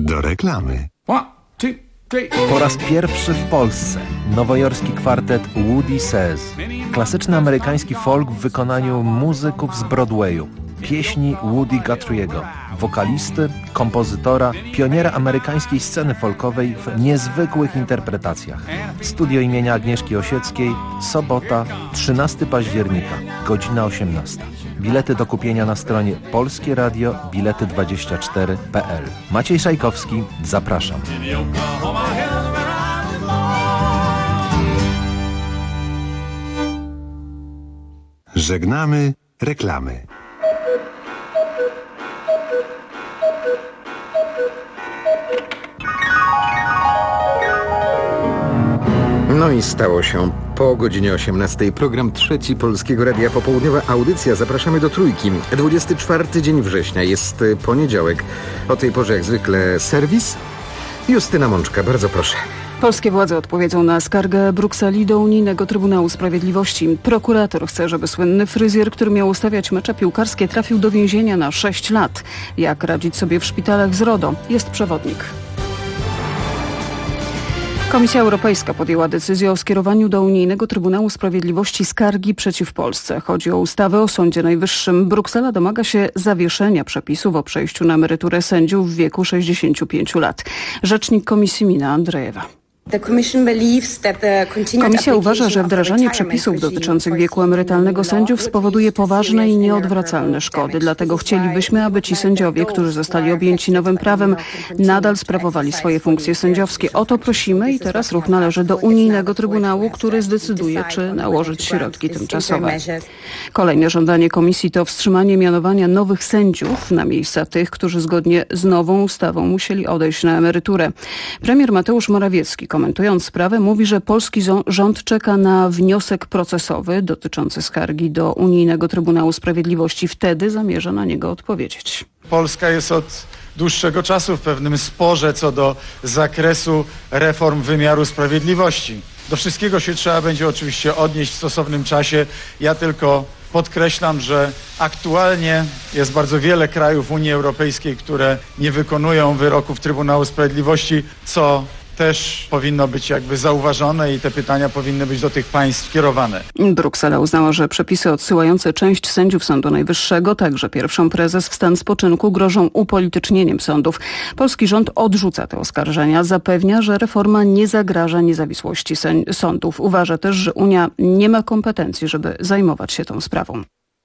Do reklamy. Po raz pierwszy w Polsce nowojorski kwartet Woody Says. Klasyczny amerykański folk w wykonaniu muzyków z Broadwayu. Pieśni Woody Guthrie'ego, wokalisty, kompozytora, pioniera amerykańskiej sceny folkowej w niezwykłych interpretacjach. Studio imienia Agnieszki Osieckiej, sobota, 13 października, godzina 18. Bilety do kupienia na stronie polskieradio-bilety24.pl. Maciej Szajkowski, zapraszam. Żegnamy reklamy. No i stało się. Po godzinie 18. Program trzeci Polskiego Radia Popołudniowa audycja. Zapraszamy do Trójki. 24 dzień września. Jest poniedziałek. O tej porze jak zwykle serwis. Justyna Mączka, bardzo proszę. Polskie władze odpowiedzą na skargę Brukseli do Unijnego Trybunału Sprawiedliwości. Prokurator chce, żeby słynny fryzjer, który miał ustawiać mecze piłkarskie, trafił do więzienia na 6 lat. Jak radzić sobie w szpitalach z RODO? Jest przewodnik. Komisja Europejska podjęła decyzję o skierowaniu do Unijnego Trybunału Sprawiedliwości skargi przeciw Polsce. Chodzi o ustawę o Sądzie Najwyższym. Bruksela domaga się zawieszenia przepisów o przejściu na emeryturę sędziów w wieku 65 lat. Rzecznik Komisji Mina Andrejewa. Komisja uważa, że wdrażanie przepisów dotyczących wieku emerytalnego sędziów spowoduje poważne i nieodwracalne szkody. Dlatego chcielibyśmy, aby ci sędziowie, którzy zostali objęci nowym prawem, nadal sprawowali swoje funkcje sędziowskie. O to prosimy i teraz ruch należy do Unijnego Trybunału, który zdecyduje, czy nałożyć środki tymczasowe. Kolejne żądanie Komisji to wstrzymanie mianowania nowych sędziów na miejsca tych, którzy zgodnie z nową ustawą musieli odejść na emeryturę. Premier Mateusz Morawiecki, komentując sprawę, mówi, że polski rząd czeka na wniosek procesowy dotyczący skargi do Unijnego Trybunału Sprawiedliwości. Wtedy zamierza na niego odpowiedzieć. Polska jest od dłuższego czasu w pewnym sporze co do zakresu reform wymiaru sprawiedliwości. Do wszystkiego się trzeba będzie oczywiście odnieść w stosownym czasie. Ja tylko podkreślam, że aktualnie jest bardzo wiele krajów Unii Europejskiej, które nie wykonują wyroków Trybunału Sprawiedliwości, co też powinno być jakby zauważone i te pytania powinny być do tych państw kierowane. Bruksela uznała, że przepisy odsyłające część sędziów Sądu Najwyższego, także pierwszą prezes w stan spoczynku, grożą upolitycznieniem sądów. Polski rząd odrzuca te oskarżenia, zapewnia, że reforma nie zagraża niezawisłości sądów. Uważa też, że Unia nie ma kompetencji, żeby zajmować się tą sprawą.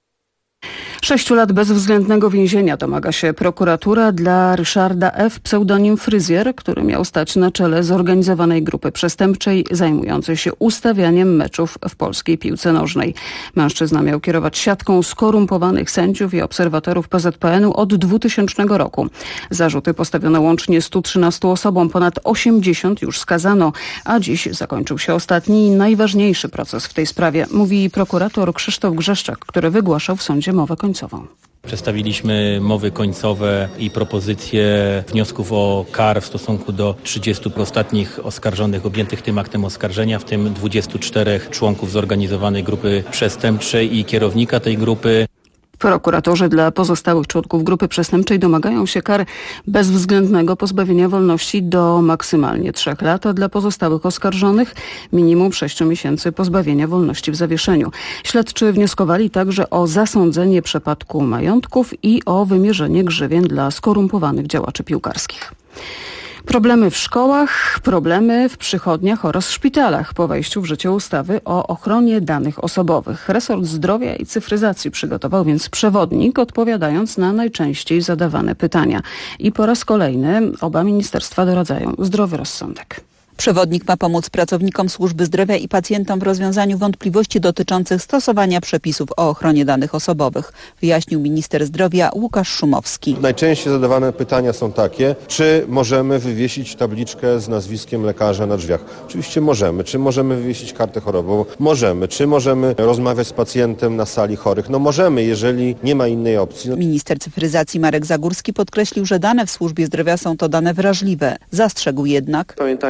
6 lat bezwzględnego więzienia domaga się prokuratura dla Ryszarda F., pseudonim Fryzjer, który miał stać na czele zorganizowanej grupy przestępczej zajmującej się ustawianiem meczów w polskiej piłce nożnej. Mężczyzna miał kierować siatką skorumpowanych sędziów i obserwatorów PZPN-u od 2000 roku. Zarzuty postawiono łącznie 113 osobom, ponad 80 już skazano, a dziś zakończył się ostatni i najważniejszy proces w tej sprawie, mówi prokurator Krzysztof Grzeszczak, który wygłaszał w sądzie mowę końcową. Przedstawiliśmy mowy końcowe i propozycje wniosków o kar w stosunku do 30 ostatnich oskarżonych objętych tym aktem oskarżenia, w tym 24 członków zorganizowanej grupy przestępczej i kierownika tej grupy. Prokuratorzy dla pozostałych członków grupy przestępczej domagają się kar bezwzględnego pozbawienia wolności do maksymalnie 3 lat, a dla pozostałych oskarżonych minimum 6 miesięcy pozbawienia wolności w zawieszeniu. Śledczy wnioskowali także o zasądzenie przepadku majątków i o wymierzenie grzywien dla skorumpowanych działaczy piłkarskich. Problemy w szkołach, problemy w przychodniach oraz szpitalach po wejściu w życie ustawy o ochronie danych osobowych. Resort Zdrowia i Cyfryzacji przygotował więc przewodnik, odpowiadając na najczęściej zadawane pytania. I po raz kolejny oba ministerstwa doradzają zdrowy rozsądek. Przewodnik ma pomóc pracownikom służby zdrowia i pacjentom w rozwiązaniu wątpliwości dotyczących stosowania przepisów o ochronie danych osobowych, wyjaśnił minister zdrowia Łukasz Szumowski. Najczęściej zadawane pytania są takie, czy możemy wywiesić tabliczkę z nazwiskiem lekarza na drzwiach. Oczywiście możemy. Czy możemy wywiesić kartę chorobową? Możemy. Czy możemy rozmawiać z pacjentem na sali chorych? No możemy, jeżeli nie ma innej opcji. Minister cyfryzacji Marek Zagórski podkreślił, że dane w służbie zdrowia są to dane wrażliwe. Zastrzegł jednak: pamiętajmy,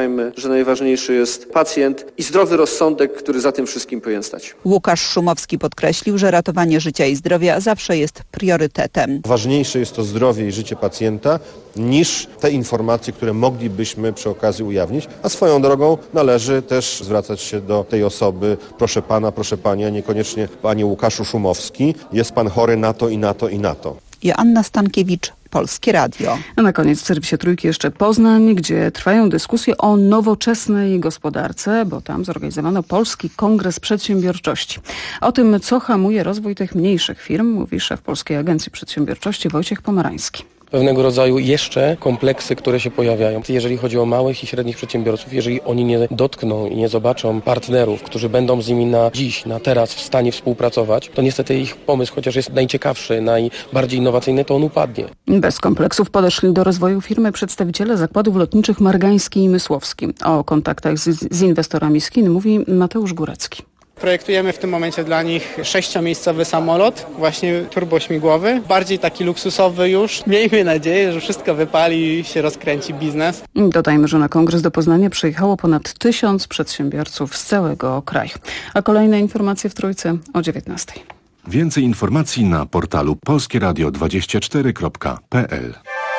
że najważniejszy jest pacjent i zdrowy rozsądek, który za tym wszystkim powinien stać. Łukasz Szumowski podkreślił, że ratowanie życia i zdrowia zawsze jest priorytetem. Ważniejsze jest to zdrowie i życie pacjenta niż te informacje, które moglibyśmy przy okazji ujawnić. A swoją drogą należy też zwracać się do tej osoby, proszę pana, proszę pani, a niekoniecznie panie Łukaszu Szumowski, jest pan chory na to i na to i na to. Joanna Stankiewicz, Polskie Radio. A na koniec w serwisie Trójki jeszcze Poznań, gdzie trwają dyskusje o nowoczesnej gospodarce, bo tam zorganizowano Polski Kongres Przedsiębiorczości. O tym, co hamuje rozwój tych mniejszych firm, mówi szef Polskiej Agencji Przedsiębiorczości Wojciech Pomerański. Pewnego rodzaju jeszcze kompleksy, które się pojawiają. Jeżeli chodzi o małych i średnich przedsiębiorców, jeżeli oni nie dotkną i nie zobaczą partnerów, którzy będą z nimi na dziś, na teraz w stanie współpracować, to niestety ich pomysł, chociaż jest najciekawszy, najbardziej innowacyjny, to on upadnie. Bez kompleksów podeszli do rozwoju firmy przedstawiciele zakładów lotniczych Margański i Mysłowski. O kontaktach z inwestorami z Chin mówi Mateusz Górecki. Projektujemy w tym momencie dla nich 6-miejscowy samolot, właśnie turbośmigłowy, bardziej taki luksusowy już. Miejmy nadzieję, że wszystko wypali i się rozkręci biznes. Dodajmy, że na kongres do Poznania przyjechało ponad 1000 przedsiębiorców z całego kraju. A kolejne informacje w Trójce o 19:00. Więcej informacji na portalu polskieradio24.pl.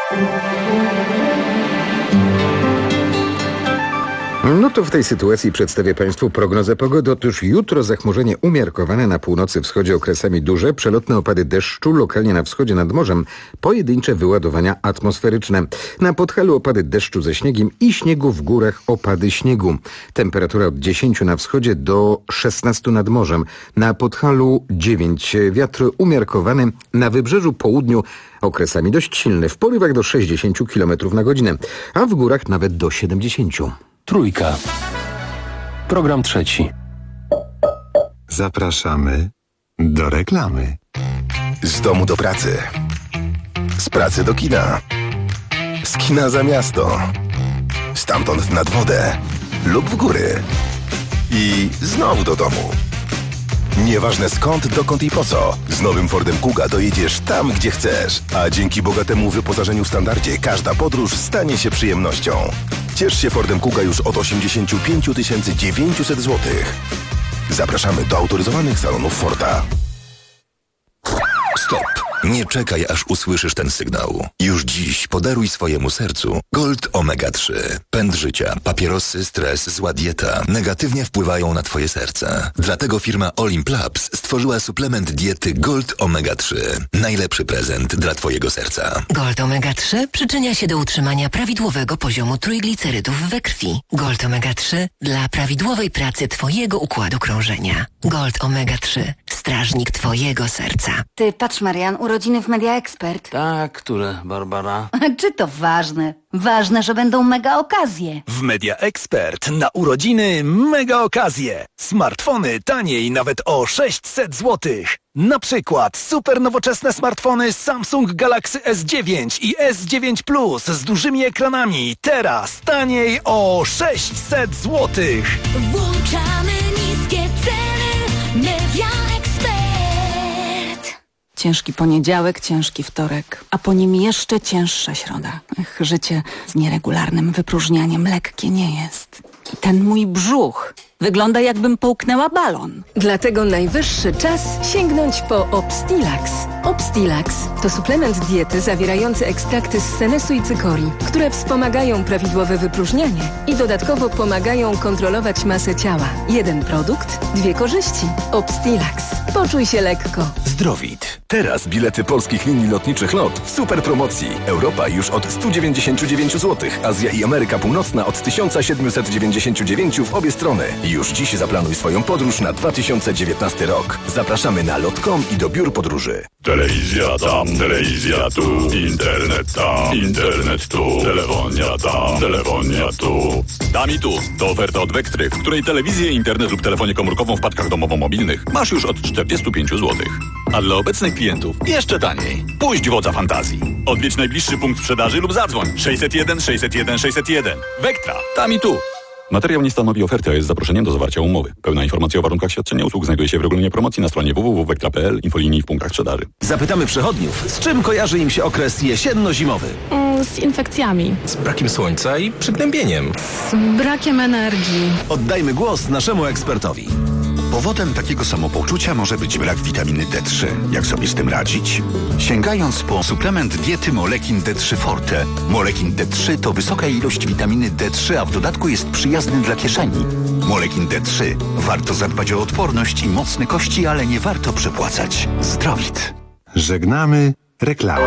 No to w tej sytuacji przedstawię Państwu prognozę pogody. Otóż jutro zachmurzenie umiarkowane na północy wschodzie, okresami duże, przelotne opady deszczu, lokalnie na wschodzie nad morzem, pojedyncze wyładowania atmosferyczne. Na Podhalu opady deszczu ze śniegiem i śniegu w górach opady śniegu. Temperatura od 10 na wschodzie do 16 nad morzem. Na Podhalu 9. Wiatr umiarkowany, na wybrzeżu południu okresami dość silny, w porywach do 60 km na godzinę, a w górach nawet do 70. Trójka. Program trzeci. Zapraszamy do reklamy. Z domu do pracy. Z pracy do kina. Z kina za miasto. Stamtąd nad wodę lub w góry. I znowu do domu. Nieważne skąd, dokąd i po co. Z nowym Fordem Kuga dojedziesz tam, gdzie chcesz. A dzięki bogatemu wyposażeniu w standardzie każda podróż stanie się przyjemnością. Ciesz się Fordem Kuga już od 85 900 zł. Zapraszamy do autoryzowanych salonów Forda. Stop! Nie czekaj, aż usłyszysz ten sygnał. Już dziś podaruj swojemu sercu Gold Omega 3. Pęd życia, papierosy, stres, zła dieta negatywnie wpływają na twoje serce. Dlatego firma Olimplabs stworzyła suplement diety Gold Omega 3. Najlepszy prezent dla twojego serca. Gold Omega 3 przyczynia się do utrzymania prawidłowego poziomu trójglicerydów we krwi. Gold Omega 3 dla prawidłowej pracy twojego układu krążenia. Gold Omega 3. Strażnik twojego serca. Ty, patrz Marian, urodziny w Media Expert. Tak, które, Barbara? Czy to ważne? Ważne, że będą mega okazje. W Media Expert na urodziny mega okazje. Smartfony taniej nawet o 600 zł. Na przykład super nowoczesne smartfony Samsung Galaxy S9 i S9 Plus z dużymi ekranami. Teraz taniej o 600 zł. Włączamy niskie ceny. Media Expert. Ciężki poniedziałek, ciężki wtorek, a po nim jeszcze cięższa środa. Życie z nieregularnym wypróżnianiem lekkie nie jest. I ten mój brzuch wygląda, jakbym połknęła balon. Dlatego najwyższy czas sięgnąć po Obstilax. Obstilax to suplement diety zawierający ekstrakty z senesu i cykorii, które wspomagają prawidłowe wypróżnianie i dodatkowo pomagają kontrolować masę ciała. Jeden produkt, dwie korzyści. Obstilax. Poczuj się lekko. Zdrowit. Teraz bilety polskich linii lotniczych LOT w super promocji. Europa już od 199 zł, Azja i Ameryka Północna od 1799 w obie strony. Już dziś zaplanuj swoją podróż na 2019 rok. Zapraszamy na lot.com i do biur podróży. Telewizja tam, telewizja tu, internet tam, internet tu, telefonia tam, telefonia tu. Tam i tu. To oferta od Vectry, w której telewizję, internet lub telefonię komórkową w paczkach domowo-mobilnych masz już od 45 zł. A dla obecnych klientów jeszcze taniej. Puść wodza fantazji. Odwiedź najbliższy punkt sprzedaży lub zadzwoń 601 601 601. Vectra. Tam i tu. Materiał nie stanowi oferty, a jest zaproszeniem do zawarcia umowy. Pełna informacja o warunkach świadczenia usług znajduje się w regulaminie promocji na stronie www.vectra.pl, infolinii w punktach sprzedaży. Zapytamy przechodniów, z czym kojarzy im się okres jesienno-zimowy? Z infekcjami. Z brakiem słońca i przygnębieniem. Z brakiem energii. Oddajmy głos naszemu ekspertowi. Powodem takiego samopoczucia może być brak witaminy D3. Jak sobie z tym radzić? Sięgając po suplement diety Molekin D3 Forte. Molekin D3 to wysoka ilość witaminy D3, a w dodatku jest przyjazny dla kieszeni. Molekin D3. Warto zadbać o odporność i mocne kości, ale nie warto przepłacać. Zdrowit. Żegnamy reklamy.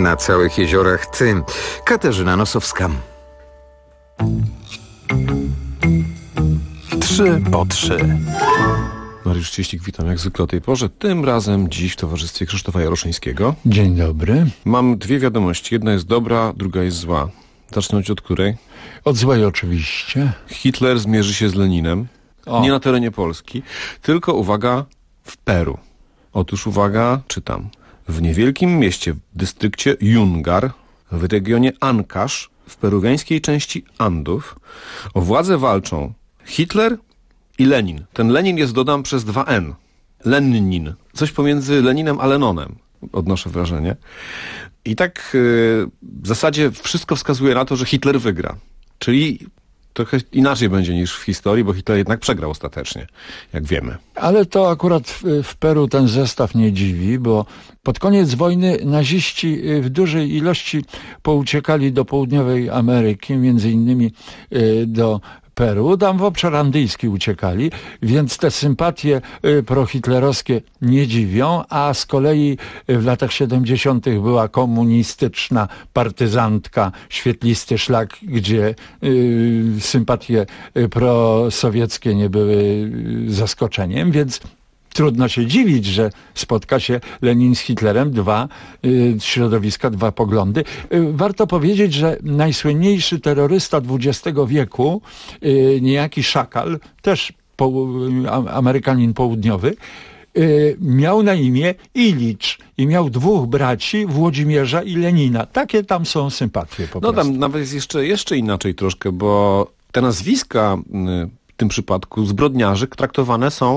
Na całych jeziorach ty. Katarzyna Nosowska. 3 po 3. Mariusz Cieślik, witam jak zwykle o tej porze. Tym razem dziś w towarzystwie Krzysztofa Jaroszyńskiego. Dzień dobry. Mam dwie wiadomości. Jedna jest dobra, druga jest zła. Zacznąć od której? Od złej oczywiście. Hitler zmierzy się z Leninem. Nie na terenie Polski, tylko uwaga, w Peru. Otóż uwaga, czytam. W niewielkim mieście w dystrykcie Yungar, w regionie Ancash, w peruwiańskiej części Andów, o władzę walczą Hitler i Lenin. Ten Lenin jest, dodam, przez 2 N. Lenin. Coś pomiędzy Leninem a Lenonem, odnoszę wrażenie. I tak w zasadzie wszystko wskazuje na to, że Hitler wygra. Czyli trochę inaczej będzie niż w historii, bo Hitler jednak przegrał ostatecznie, jak wiemy. Ale to akurat w Peru ten zestaw nie dziwi, bo pod koniec wojny naziści w dużej ilości pouciekali do południowej Ameryki, między innymi do Peru, tam w obszar andyjski uciekali, więc te sympatie prohitlerowskie nie dziwią, a z kolei w latach 70. była komunistyczna partyzantka, świetlisty szlak, gdzie sympatie prosowieckie nie były zaskoczeniem, więc trudno się dziwić, że spotka się Lenin z Hitlerem, 2 środowiska, 2 poglądy. Warto powiedzieć, że najsłynniejszy terrorysta XX wieku, niejaki Szakal, też Amerykanin południowy, miał na imię Ilicz i miał 2 braci, Włodzimierza i Lenina. Takie tam są sympatie po prostu. No tam nawet jest jeszcze inaczej troszkę, bo te nazwiska w tym przypadku zbrodniarzy traktowane są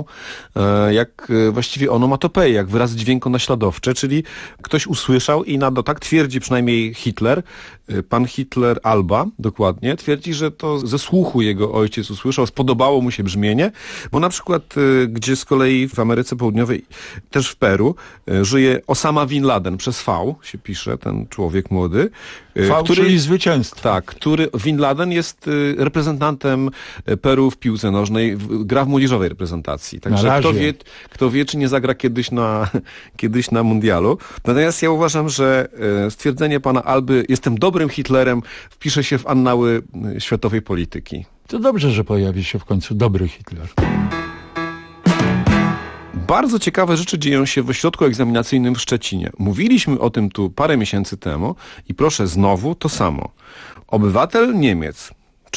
jak właściwie onomatopeje, jak wyrazy dźwiękonaśladowcze, czyli ktoś usłyszał i tak twierdzi przynajmniej Hitler, pan Hitler Alba dokładnie, twierdzi, że to ze słuchu jego ojciec usłyszał, spodobało mu się brzmienie, bo na przykład gdzie z kolei w Ameryce Południowej, też w Peru, żyje Osama Bin Laden, przez V się pisze, ten człowiek młody. Czyli zwycięstwo. Tak, który Bin Laden jest reprezentantem Peru w piłce nożnej, gra w młodzieżowej reprezentacji. Także kto wie, czy nie zagra kiedyś na mundialu. Natomiast ja uważam, że stwierdzenie pana Alby, jestem dobrym Hitlerem, wpisze się w annały światowej polityki. To dobrze, że pojawi się w końcu dobry Hitler. Bardzo ciekawe rzeczy dzieją się w ośrodku egzaminacyjnym w Szczecinie. Mówiliśmy o tym tu parę miesięcy temu i proszę znowu to samo. Obywatel Niemiec,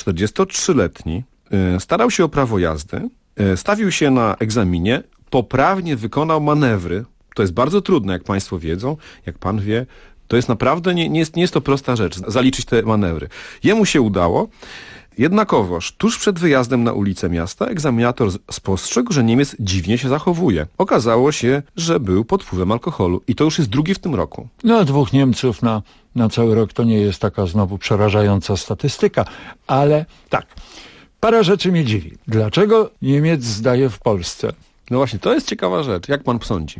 43-letni, starał się o prawo jazdy, stawił się na egzaminie, poprawnie wykonał manewry. To jest bardzo trudne, jak państwo wiedzą, jak pan wie. To jest naprawdę, nie jest to prosta rzecz, zaliczyć te manewry. Jemu się udało. Jednakowoż, tuż przed wyjazdem na ulicę miasta, egzaminator spostrzegł, że Niemiec dziwnie się zachowuje. Okazało się, że był pod wpływem alkoholu. I to już jest 2 w tym roku. No, 2 Niemców na cały rok to nie jest taka znowu przerażająca statystyka. Ale tak, parę rzeczy mnie dziwi. Dlaczego Niemiec zdaje w Polsce? No właśnie, to jest ciekawa rzecz. Jak pan sądzi?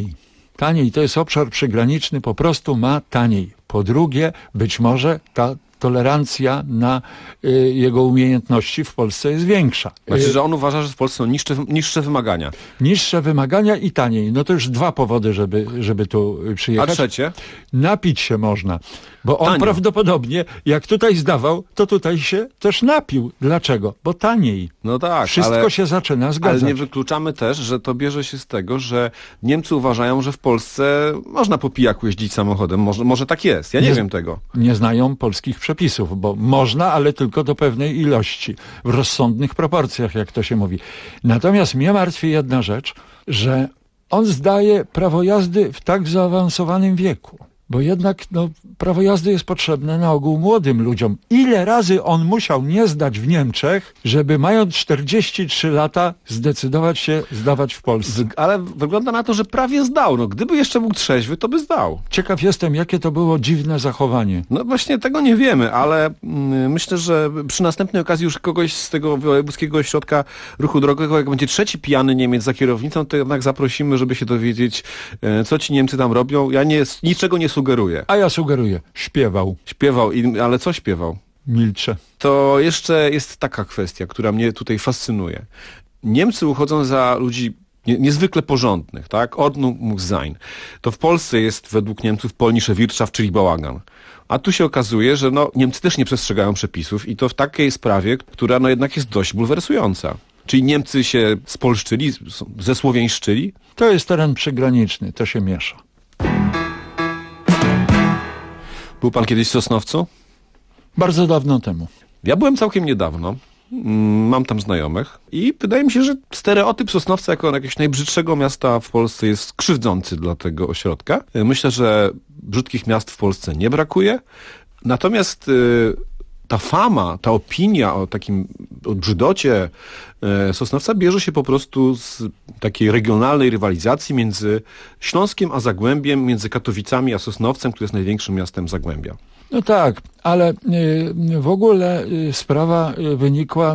Taniej. To jest obszar przygraniczny, po prostu ma taniej. Po drugie, być może ta tolerancja na jego umiejętności w Polsce jest większa. Znaczy, że on uważa, że w Polsce są niższe wymagania. Niższe wymagania i taniej. No to już 2 powody, żeby tu przyjechać. A trzecie? Napić się można. Bo on prawdopodobnie, jak tutaj zdawał, to tutaj się też napił. Dlaczego? Bo taniej. No tak. Wszystko się zaczyna zgadzać. Ale nie wykluczamy też, że to bierze się z tego, że Niemcy uważają, że w Polsce można po pijaku jeździć samochodem. Może tak jest. Ja nie wiem tego. Nie znają polskich przepisów, bo można, ale tylko do pewnej ilości. W rozsądnych proporcjach, jak to się mówi. Natomiast mnie martwi jedna rzecz, że on zdaje prawo jazdy w tak zaawansowanym wieku. Bo jednak prawo jazdy jest potrzebne na ogół młodym ludziom. Ile razy on musiał nie zdać w Niemczech, żeby mając 43 lata zdecydować się zdawać w Polsce? Ale wygląda na to, że prawie zdał. No, gdyby jeszcze był trzeźwy, to by zdał. Ciekaw jestem, jakie to było dziwne zachowanie. No właśnie tego nie wiemy, ale myślę, że przy następnej okazji już kogoś z tego wojewódzkiego ośrodka ruchu drogowego, jak będzie 3. pijany Niemiec za kierownicą, to jednak zaprosimy, żeby się dowiedzieć, co ci Niemcy tam robią. Ja niczego nie sugeruję. A ja sugeruję. Śpiewał, ale co śpiewał? Milczę. To jeszcze jest taka kwestia, która mnie tutaj fascynuje. Niemcy uchodzą za ludzi niezwykle porządnych, tak? Ordnung muss sein. To w Polsce jest według Niemców polnische Wirtschaft, czyli bałagan. A tu się okazuje, że Niemcy też nie przestrzegają przepisów i to w takiej sprawie, która jednak jest dość bulwersująca. Czyli Niemcy się spolszczyli, zesłowiańszczyli? To jest teren przygraniczny, to się miesza. Był pan kiedyś w Sosnowcu? Bardzo dawno temu. Ja byłem całkiem niedawno. Mam tam znajomych i wydaje mi się, że stereotyp Sosnowca jako jakiegoś najbrzydszego miasta w Polsce jest krzywdzący dla tego ośrodka. Myślę, że brzydkich miast w Polsce nie brakuje. Natomiast ta fama, ta opinia o brzydocie Sosnowca bierze się po prostu z takiej regionalnej rywalizacji między Śląskiem a Zagłębiem, między Katowicami a Sosnowcem, który jest największym miastem Zagłębia. No tak, ale w ogóle sprawa wynikła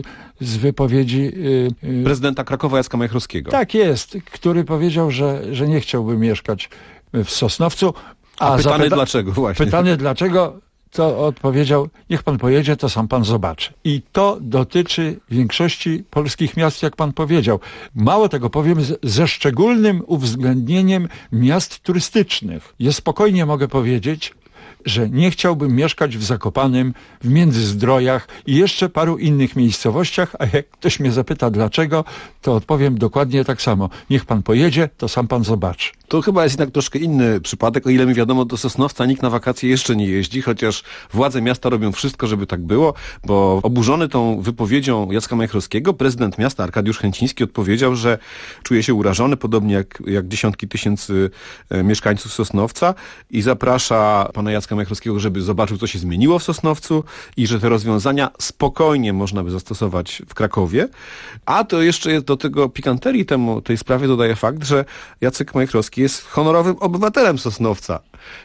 z wypowiedzi prezydenta Krakowa Jacka Majchrowskiego. Tak jest, który powiedział, że nie chciałby mieszkać w Sosnowcu. A pytany dlaczego właśnie? Pytany dlaczego, to odpowiedział, niech pan pojedzie, to sam pan zobaczy. I to dotyczy większości polskich miast, jak pan powiedział. Mało tego, powiem, ze szczególnym uwzględnieniem miast turystycznych. Ja spokojnie mogę powiedzieć, że nie chciałbym mieszkać w Zakopanem, w Międzyzdrojach i jeszcze paru innych miejscowościach, a jak ktoś mnie zapyta dlaczego, to odpowiem dokładnie tak samo. Niech pan pojedzie, to sam pan zobaczy. To chyba jest jednak troszkę inny przypadek. O ile mi wiadomo, do Sosnowca nikt na wakacje jeszcze nie jeździ, chociaż władze miasta robią wszystko, żeby tak było, bo oburzony tą wypowiedzią Jacka Majchrowskiego, prezydent miasta Arkadiusz Chęciński odpowiedział, że czuje się urażony, podobnie jak dziesiątki tysięcy mieszkańców Sosnowca i zaprasza pana Jacka Majchrowskiego, żeby zobaczył, co się zmieniło w Sosnowcu i że te rozwiązania spokojnie można by zastosować w Krakowie. A to jeszcze do tego pikanterii tej sprawie dodaje fakt, że Jacek Majchrowski jest honorowym obywatelem Sosnowca.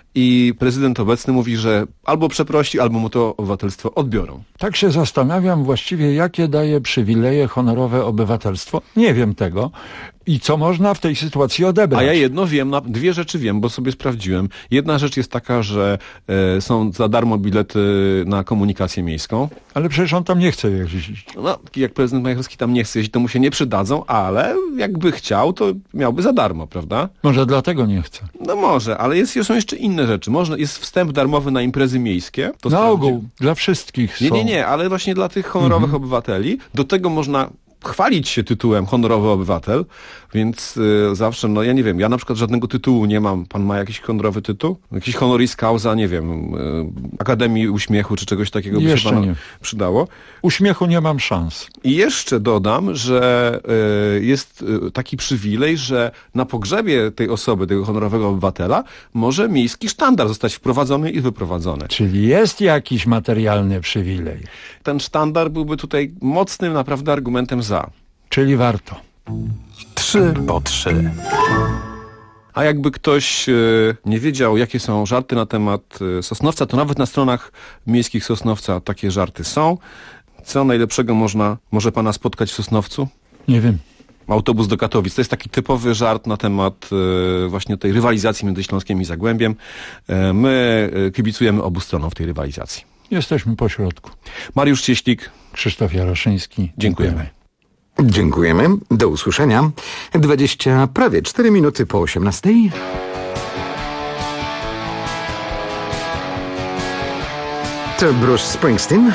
I prezydent obecny mówi, że albo przeprosi, albo mu to obywatelstwo odbiorą. Tak się zastanawiam właściwie, jakie daje przywileje honorowe obywatelstwo. Nie wiem tego. I co można w tej sytuacji odebrać? A ja jedno wiem, dwie rzeczy wiem, bo sobie sprawdziłem. Jedna rzecz jest taka, że są za darmo bilety na komunikację miejską. Ale przecież on tam nie chce jeździć. No, jak prezydent Majchrowski tam nie chce jeździć, to mu się nie przydadzą, ale jakby chciał, to miałby za darmo, prawda? Może dlatego nie chce. No może, ale są jeszcze inne rzeczy. Jest wstęp darmowy na imprezy miejskie. To na ogół, dla wszystkich są. Nie, ale właśnie dla tych honorowych obywateli. Do tego można chwalić się tytułem honorowy obywatel, więc zawsze, ja nie wiem, ja na przykład żadnego tytułu nie mam. Pan ma jakiś honorowy tytuł? Jakiś honoris causa, nie wiem, Akademii Uśmiechu czy czegoś takiego by się panu przydało? Uśmiechu nie mam szans. I jeszcze dodam, że jest taki przywilej, że na pogrzebie tej osoby, tego honorowego obywatela, może miejski sztandar zostać wprowadzony i wyprowadzony. Czyli jest jakiś materialny przywilej. Ten sztandar byłby tutaj mocnym naprawdę argumentem za. Czyli warto. 3 po 3. A jakby ktoś nie wiedział, jakie są żarty na temat Sosnowca, to nawet na stronach miejskich Sosnowca takie żarty są. Co najlepszego może pana spotkać w Sosnowcu? Nie wiem. Autobus do Katowic. To jest taki typowy żart na temat właśnie tej rywalizacji między Śląskiem i Zagłębiem. My kibicujemy obu stronom w tej rywalizacji. Jesteśmy po środku. Mariusz Cieślik. Krzysztof Jaroszyński. Dziękujemy. Dziękujemy. Do usłyszenia. prawie 4 minuty po 18. To Bruce Springsteen.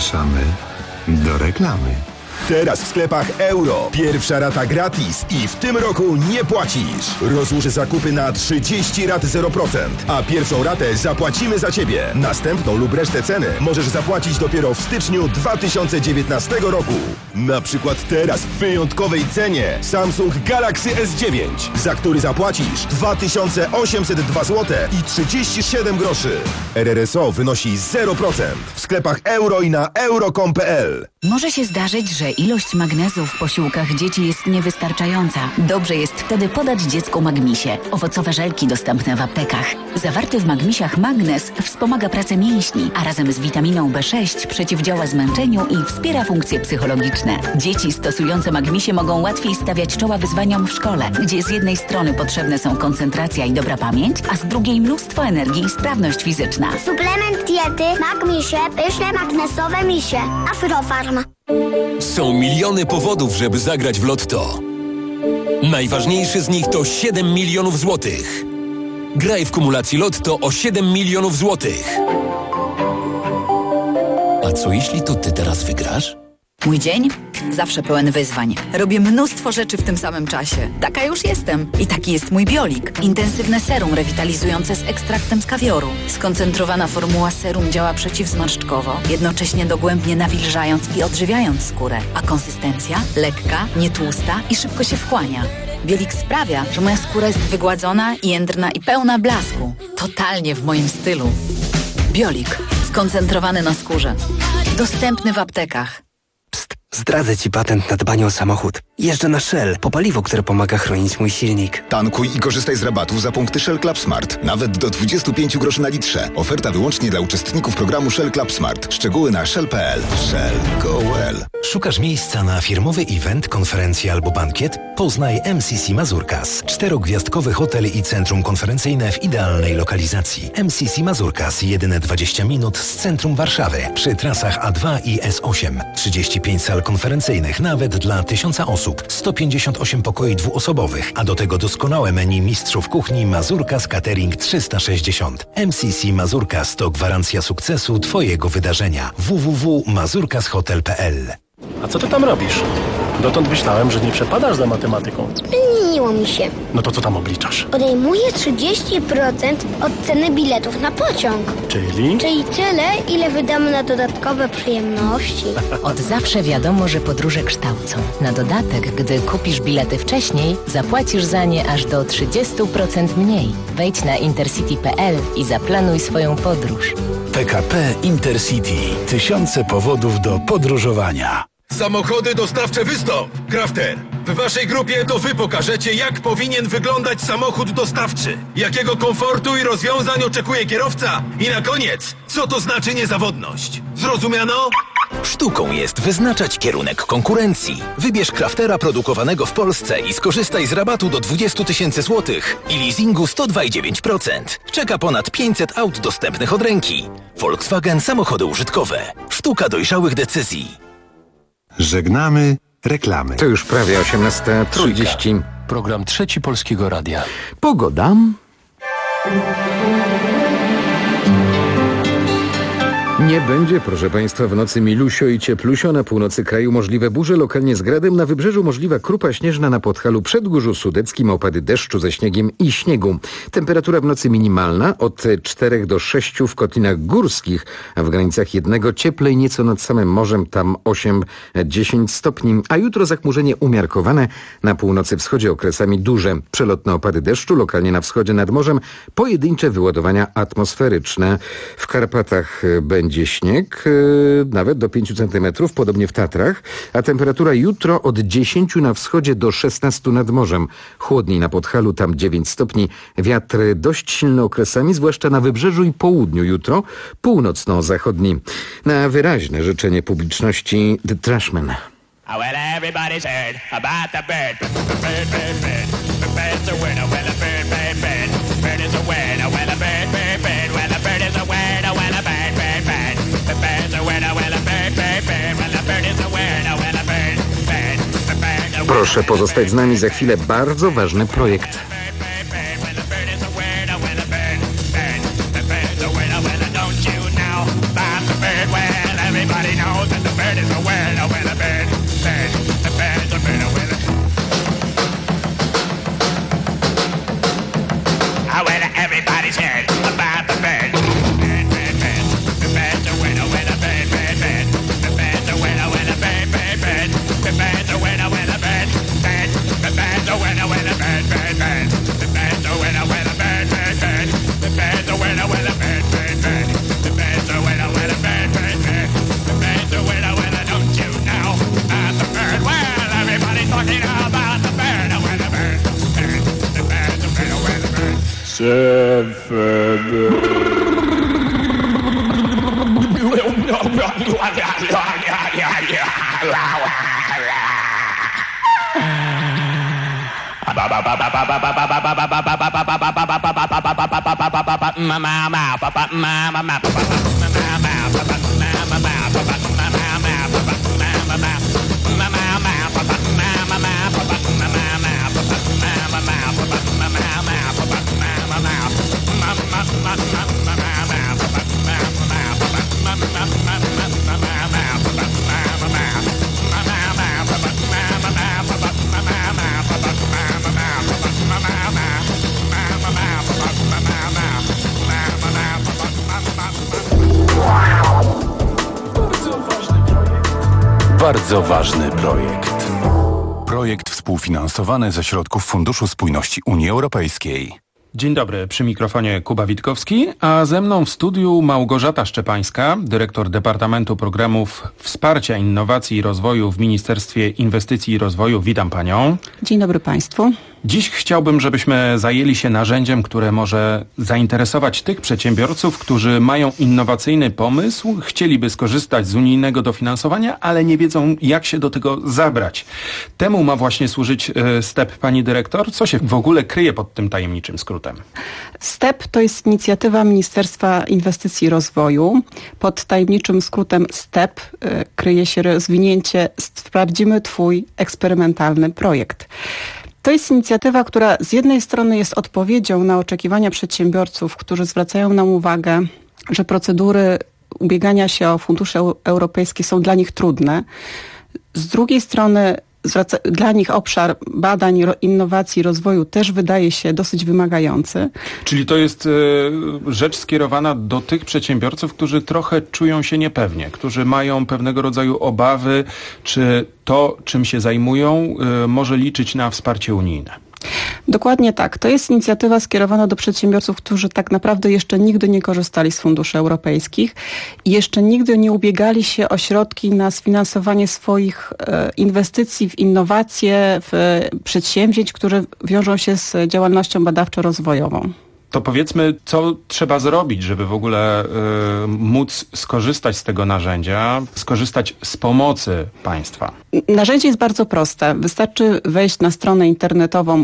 Zapraszamy do reklamy. Teraz w sklepach Euro. Pierwsza rata gratis i w tym roku nie płacisz. Rozłóż zakupy na 30 rat 0%, a pierwszą ratę zapłacimy za Ciebie. Następną lub resztę ceny możesz zapłacić dopiero w styczniu 2019 roku. Na przykład teraz w wyjątkowej cenie Samsung Galaxy S9, za który zapłacisz 2802 zł i 37 groszy. RRSO wynosi 0% w sklepach Euro i na euro.com.pl. Może się zdarzyć, że ilość magnezu w posiłkach dzieci jest niewystarczająca. Dobrze jest wtedy podać dziecku Magmisie. Owocowe żelki dostępne w aptekach. Zawarty w Magmisiach magnez wspomaga pracę mięśni, a razem z witaminą B6 przeciwdziała zmęczeniu i wspiera funkcje psychologiczne. Dzieci stosujące Magmisie mogą łatwiej stawiać czoła wyzwaniom w szkole, gdzie z jednej strony potrzebne są koncentracja i dobra pamięć, a z drugiej mnóstwo energii i sprawność fizyczna. Suplement diety Magmisie, pyszne magnesowe misie. Afrofarm. Są miliony powodów, żeby zagrać w Lotto. Najważniejszy z nich to 7 milionów złotych. Graj w kumulacji Lotto o 7 milionów złotych. A co jeśli to ty teraz wygrasz? Mój dzień? Zawsze pełen wyzwań. Robię mnóstwo rzeczy w tym samym czasie. Taka już jestem. I taki jest mój Biolik. Intensywne serum rewitalizujące z ekstraktem z kawioru. Skoncentrowana formuła serum działa przeciwzmarszczkowo, jednocześnie dogłębnie nawilżając i odżywiając skórę. A konsystencja? Lekka, nietłusta i szybko się wchłania. Biolik sprawia, że moja skóra jest wygładzona, jędrna i pełna blasku. Totalnie w moim stylu. Biolik. Skoncentrowany na skórze. Dostępny w aptekach. Zdradzę Ci patent na dbanie o samochód. Jeżdżę na Shell, po paliwo, które pomaga chronić mój silnik. Tankuj i korzystaj z rabatów za punkty Shell Club Smart. Nawet do 25 groszy na litrze. Oferta wyłącznie dla uczestników programu Shell Club Smart. Szczegóły na shell.pl. Shell. Go well. Szukasz miejsca na firmowy event, konferencję albo bankiet? Poznaj MCC Mazurkas. 4-gwiazdkowy hotel i centrum konferencyjne w idealnej lokalizacji. MCC Mazurkas. Jedyne 20 minut z centrum Warszawy. Przy trasach A2 i S8. 35 sal konferencyjnych, nawet dla 1000 osób. 158 pokoi dwuosobowych, a do tego doskonałe menu mistrzów kuchni Mazurkas Catering 360. MCC Mazurkas to gwarancja sukcesu Twojego wydarzenia. www.mazurkashotel.pl. A co ty tam robisz? Dotąd myślałem, że nie przepadasz za matematyką. Zmieniło mi się. No to co tam obliczasz? Odejmuję 30% od ceny biletów na pociąg. Czyli? Czyli tyle, ile wydamy na dodatkowe przyjemności. Od zawsze wiadomo, że podróże kształcą. Na dodatek, gdy kupisz bilety wcześniej, zapłacisz za nie aż do 30% mniej. Wejdź na intercity.pl i zaplanuj swoją podróż. PKP Intercity. Tysiące powodów do podróżowania. Samochody dostawcze Wystąp! Crafter, w waszej grupie to wy pokażecie, jak powinien wyglądać samochód dostawczy. Jakiego komfortu i rozwiązań oczekuje kierowca. I na koniec, co to znaczy niezawodność. Zrozumiano? Sztuką jest wyznaczać kierunek konkurencji. Wybierz Craftera produkowanego w Polsce i skorzystaj z rabatu do 20 000 złotych i leasingu 102,9%. Czeka ponad 500 aut dostępnych od ręki. Volkswagen Samochody użytkowe. Sztuka dojrzałych decyzji. Żegnamy reklamy. To już prawie 18:30. Program Trzeci Polskiego Radia. Pogoda. Nie będzie, proszę Państwa, w nocy milusio i cieplusio. Na północy kraju możliwe burze, lokalnie z gradem. Na wybrzeżu możliwa krupa śnieżna, na Podhalu, Przedgórzu Sudeckim, opady deszczu ze śniegiem i śniegu. Temperatura w nocy minimalna od 4 do 6 w kotlinach górskich, a w granicach 1 cieplej nieco nad samym morzem, tam 8-10 stopni. A jutro zachmurzenie umiarkowane, na północy wschodzie okresami duże. Przelotne opady deszczu, lokalnie na wschodzie nad morzem, pojedyncze wyładowania atmosferyczne. W Karpatach będzie śnieg, nawet do 5 cm, podobnie w Tatrach, a temperatura jutro od 10 na wschodzie do 16 nad morzem. Chłodniej na Podhalu, tam 9 stopni. Wiatr dość silny okresami, zwłaszcza na wybrzeżu i południu jutro, północno-zachodni. Na wyraźne życzenie publiczności The Trashmen. Well, everybody's heard about the bird. Bird, bird, bird. The bird's a winner, well, a bird, bird, bird. Bird is a winner, well, a bird, bird, bird. Well, a bird is a winner, well, a bird, bird, bird. The bird's a winner, well, a bird, bird, bird. Well, a bird is a winner, well, a bird, bird. The bird's a winner. Proszę pozostać z nami, za chwilę bardzo ważny projekt. Don't you know about the bird? Well, everybody knows. when everybody's heard about the bird. Bird, bird, bird. The bird's a winner, winner, bird, bird, bird. The bird's a winner, winner, bird, bird, bird. The bird's a winner, winner, bird, bird. The bird's a winner, winner, bird, bird, bird. The bird's a winner, winner, bird, bird, bird. The bird's a winner, winner, bird, bird, bird. The bird's a winner, winner, bird, bird, bird. The bird's a winner, winner, don't you know about the bird? Well, everybody's talking about the bird, the winner, bird, bird. The bird's a winner, winner, bird. Bardzo ważny projekt. Projekt współfinansowany ze środków Funduszu Spójności Unii Europejskiej. Dzień dobry, przy mikrofonie Kuba Witkowski, a ze mną w studiu Małgorzata Szczepańska, dyrektor Departamentu Programów Wsparcia Innowacji i Rozwoju w Ministerstwie Inwestycji i Rozwoju. Witam Panią. Dzień dobry Państwu. Dziś chciałbym, żebyśmy zajęli się narzędziem, które może zainteresować tych przedsiębiorców, którzy mają innowacyjny pomysł, chcieliby skorzystać z unijnego dofinansowania, ale nie wiedzą, jak się do tego zabrać. Temu ma właśnie służyć STEP, pani dyrektor? Co się w ogóle kryje pod tym tajemniczym skrótem? STEP to jest inicjatywa Ministerstwa Inwestycji i Rozwoju. Pod tajemniczym skrótem STEP kryje się rozwinięcie Sprawdzimy Twój eksperymentalny projekt. To jest inicjatywa, która z jednej strony jest odpowiedzią na oczekiwania przedsiębiorców, którzy zwracają nam uwagę, że procedury ubiegania się o fundusze europejskie są dla nich trudne. Z drugiej strony dla nich obszar badań, innowacji, rozwoju też wydaje się dosyć wymagający. Czyli to jest rzecz skierowana do tych przedsiębiorców, którzy trochę czują się niepewnie, którzy mają pewnego rodzaju obawy, czy to, czym się zajmują, może liczyć na wsparcie unijne. Dokładnie tak. To jest inicjatywa skierowana do przedsiębiorców, którzy tak naprawdę jeszcze nigdy nie korzystali z funduszy europejskich i jeszcze nigdy nie ubiegali się o środki na sfinansowanie swoich inwestycji w innowacje, w przedsięwzięć, które wiążą się z działalnością badawczo-rozwojową. To powiedzmy, co trzeba zrobić, żeby w ogóle móc skorzystać z tego narzędzia, skorzystać z pomocy państwa? Narzędzie jest bardzo proste. Wystarczy wejść na stronę internetową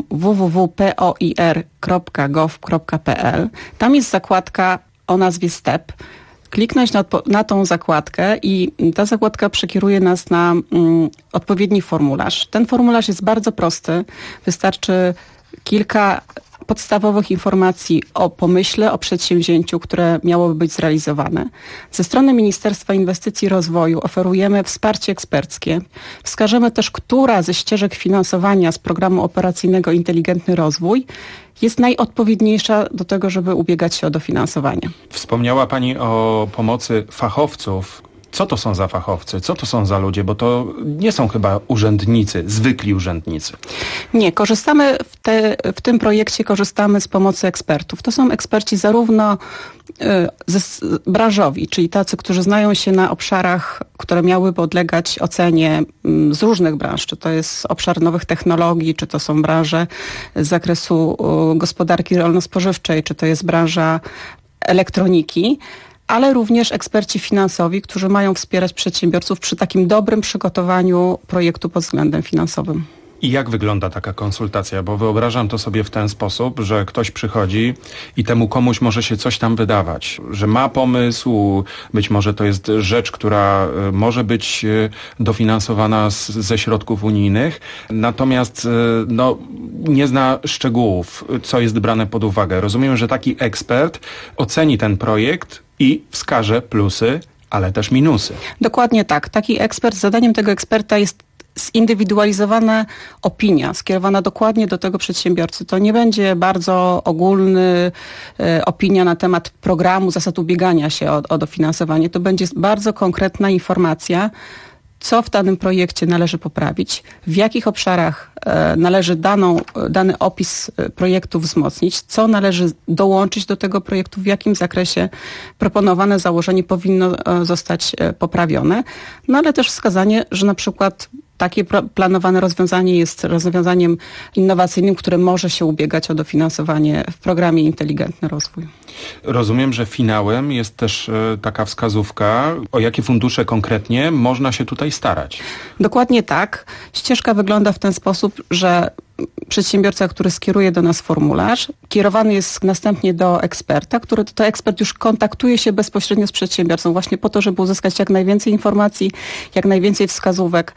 www.poir.gov.pl. Tam jest zakładka o nazwie STEP. Kliknąć na tą zakładkę i ta zakładka przekieruje nas na odpowiedni formularz. Ten formularz jest bardzo prosty. Wystarczy kilka podstawowych informacji o pomyśle, o przedsięwzięciu, które miałoby być zrealizowane. Ze strony Ministerstwa Inwestycji i Rozwoju oferujemy wsparcie eksperckie. Wskażemy też, która ze ścieżek finansowania z programu operacyjnego Inteligentny Rozwój jest najodpowiedniejsza do tego, żeby ubiegać się o dofinansowanie. Wspomniała Pani o pomocy fachowców. Co to są za fachowcy? Co to są za ludzie? Bo to nie są chyba urzędnicy, zwykli urzędnicy. Nie, w tym projekcie korzystamy z pomocy ekspertów. To są eksperci zarówno branżowi, czyli tacy, którzy znają się na obszarach, które miały podlegać ocenie z różnych branż. Czy to jest obszar nowych technologii, czy to są branże z zakresu gospodarki rolno-spożywczej, czy to jest branża elektroniki, ale również eksperci finansowi, którzy mają wspierać przedsiębiorców przy takim dobrym przygotowaniu projektu pod względem finansowym. I jak wygląda taka konsultacja? Bo wyobrażam to sobie w ten sposób, że ktoś przychodzi i temu komuś może się coś tam wydawać, że ma pomysł, być może to jest rzecz, która może być dofinansowana ze środków unijnych, natomiast nie zna szczegółów, co jest brane pod uwagę. Rozumiem, że taki ekspert oceni ten projekt i wskaże plusy, ale też minusy. Dokładnie tak. Zadaniem tego eksperta jest zindywidualizowana opinia skierowana dokładnie do tego przedsiębiorcy. To nie będzie bardzo ogólny opinia na temat programu, zasad ubiegania się o dofinansowanie. To będzie bardzo konkretna informacja, co w danym projekcie należy poprawić, w jakich obszarach należy dany opis projektu wzmocnić, co należy dołączyć do tego projektu, w jakim zakresie proponowane założenie powinno zostać poprawione, no ale też wskazanie, że na przykład takie planowane rozwiązanie jest rozwiązaniem innowacyjnym, które może się ubiegać o dofinansowanie w programie Inteligentny Rozwój. Rozumiem, że finałem jest też taka wskazówka, o jakie fundusze konkretnie można się tutaj starać. Dokładnie tak. Ścieżka wygląda w ten sposób, że przedsiębiorca, który skieruje do nas formularz, kierowany jest następnie do eksperta, który to ekspert już kontaktuje się bezpośrednio z przedsiębiorcą właśnie po to, żeby uzyskać jak najwięcej informacji, jak najwięcej wskazówek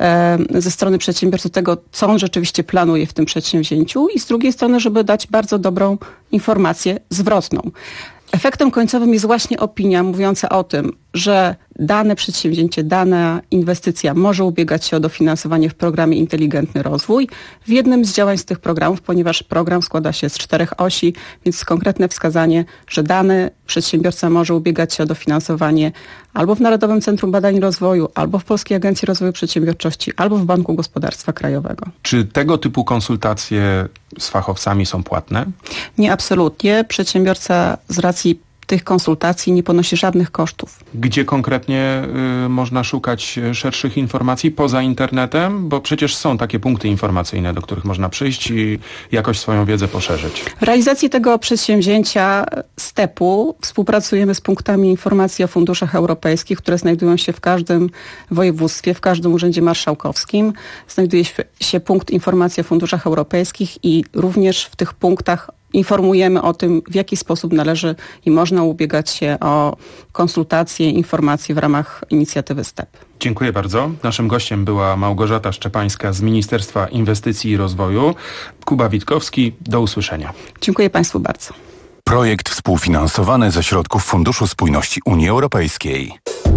ze strony przedsiębiorcy tego, co on rzeczywiście planuje w tym przedsięwzięciu i z drugiej strony, żeby dać bardzo dobrą informację zwrotną. Efektem końcowym jest właśnie opinia mówiąca o tym, że dane przedsięwzięcie, dana inwestycja może ubiegać się o dofinansowanie w programie Inteligentny Rozwój w jednym z działań z tych programów, ponieważ program składa się z 4 osi, więc konkretne wskazanie, że dany przedsiębiorca może ubiegać się o dofinansowanie albo w Narodowym Centrum Badań i Rozwoju, albo w Polskiej Agencji Rozwoju Przedsiębiorczości, albo w Banku Gospodarstwa Krajowego. Czy tego typu konsultacje z fachowcami są płatne? Nie, absolutnie. Przedsiębiorca z racji tych konsultacji nie ponosi żadnych kosztów. Gdzie konkretnie można szukać szerszych informacji poza internetem? Bo przecież są takie punkty informacyjne, do których można przyjść i jakoś swoją wiedzę poszerzyć. W realizacji tego przedsięwzięcia STEP-u współpracujemy z punktami informacji o funduszach europejskich, które znajdują się w każdym województwie, w każdym urzędzie marszałkowskim. Znajduje się punkt informacji o funduszach europejskich i również w tych punktach informujemy o tym, w jaki sposób należy i można ubiegać się o konsultacje, informacje w ramach inicjatywy STEP. Dziękuję bardzo. Naszym gościem była Małgorzata Szczepańska z Ministerstwa Inwestycji i Rozwoju. Kuba Witkowski, do usłyszenia. Dziękuję Państwu bardzo. Projekt współfinansowany ze środków Funduszu Spójności Unii Europejskiej.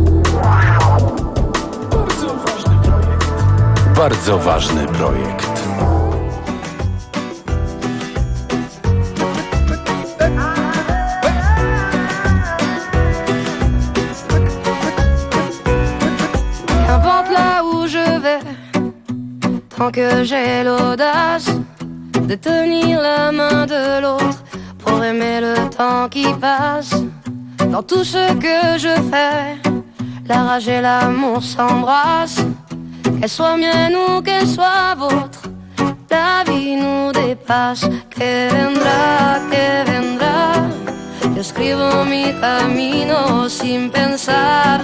Bardzo ważny projekt. Tant que j'ai l'audace de tenir la main de l'autre pour aimer le temps qui passe. Dans tout ce que je fais, la rage et l'amour s'embrassent. Qu'elle soit mienne ou qu'elle soit vôtre, la vie nous dépasse. Que vendrá, yo escribo mi camino sin pensar,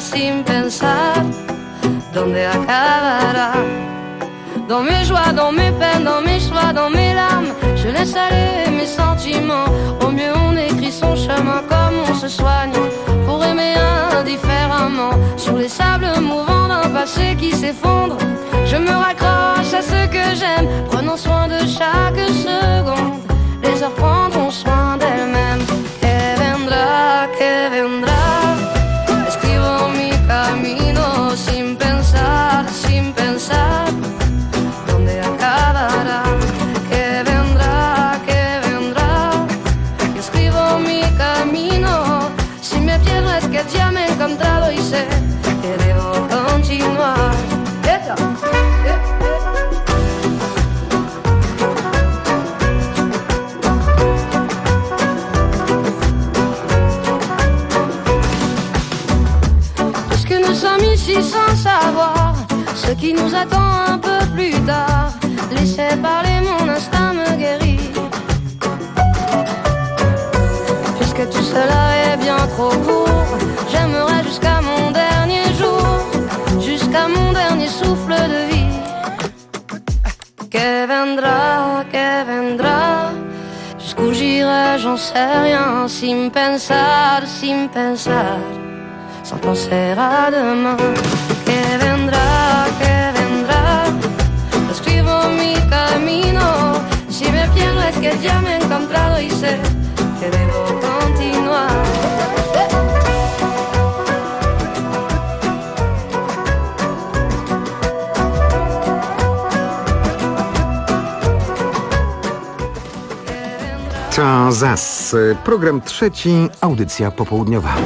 dónde acabará. Dans mes joies, dans mes peines, dans mes choix, dans mes larmes, je laisse aller mes sentiments. Au mieux on écrit son chemin comme on se soigne pour aimer indifféremment. Sur les sables mouvants d'un passé qui s'effondre, je me raccroche à ce que j'aime. Prenons soin de chaque seconde, les heures prendront soin d'elles-mêmes. Que vendrá, escribo mi camino sin pensar, dónde acabará. Que vendrá, yo escribo mi camino. Si me pierdo es que ya me he encontrado y sé que debo continuar. Puisque nous sommes ici sans savoir ce qui nous attend un peu plus tard, laissez parler, mon instinct me guérit. Puisque tout cela est bien trop court, j'aimerais jusqu'à mon dernier jour, jusqu'à mon dernier souffle de vie. Que vendrá, jusqu'où j'irai, j'en sais rien, sin pensar, sans penser à demain. Que vendrá, escribo mi camino. Si me pierdo es que ya me he encontrado y sé que debo continuar. Sans. Program trzeci, audycja popołudniowa.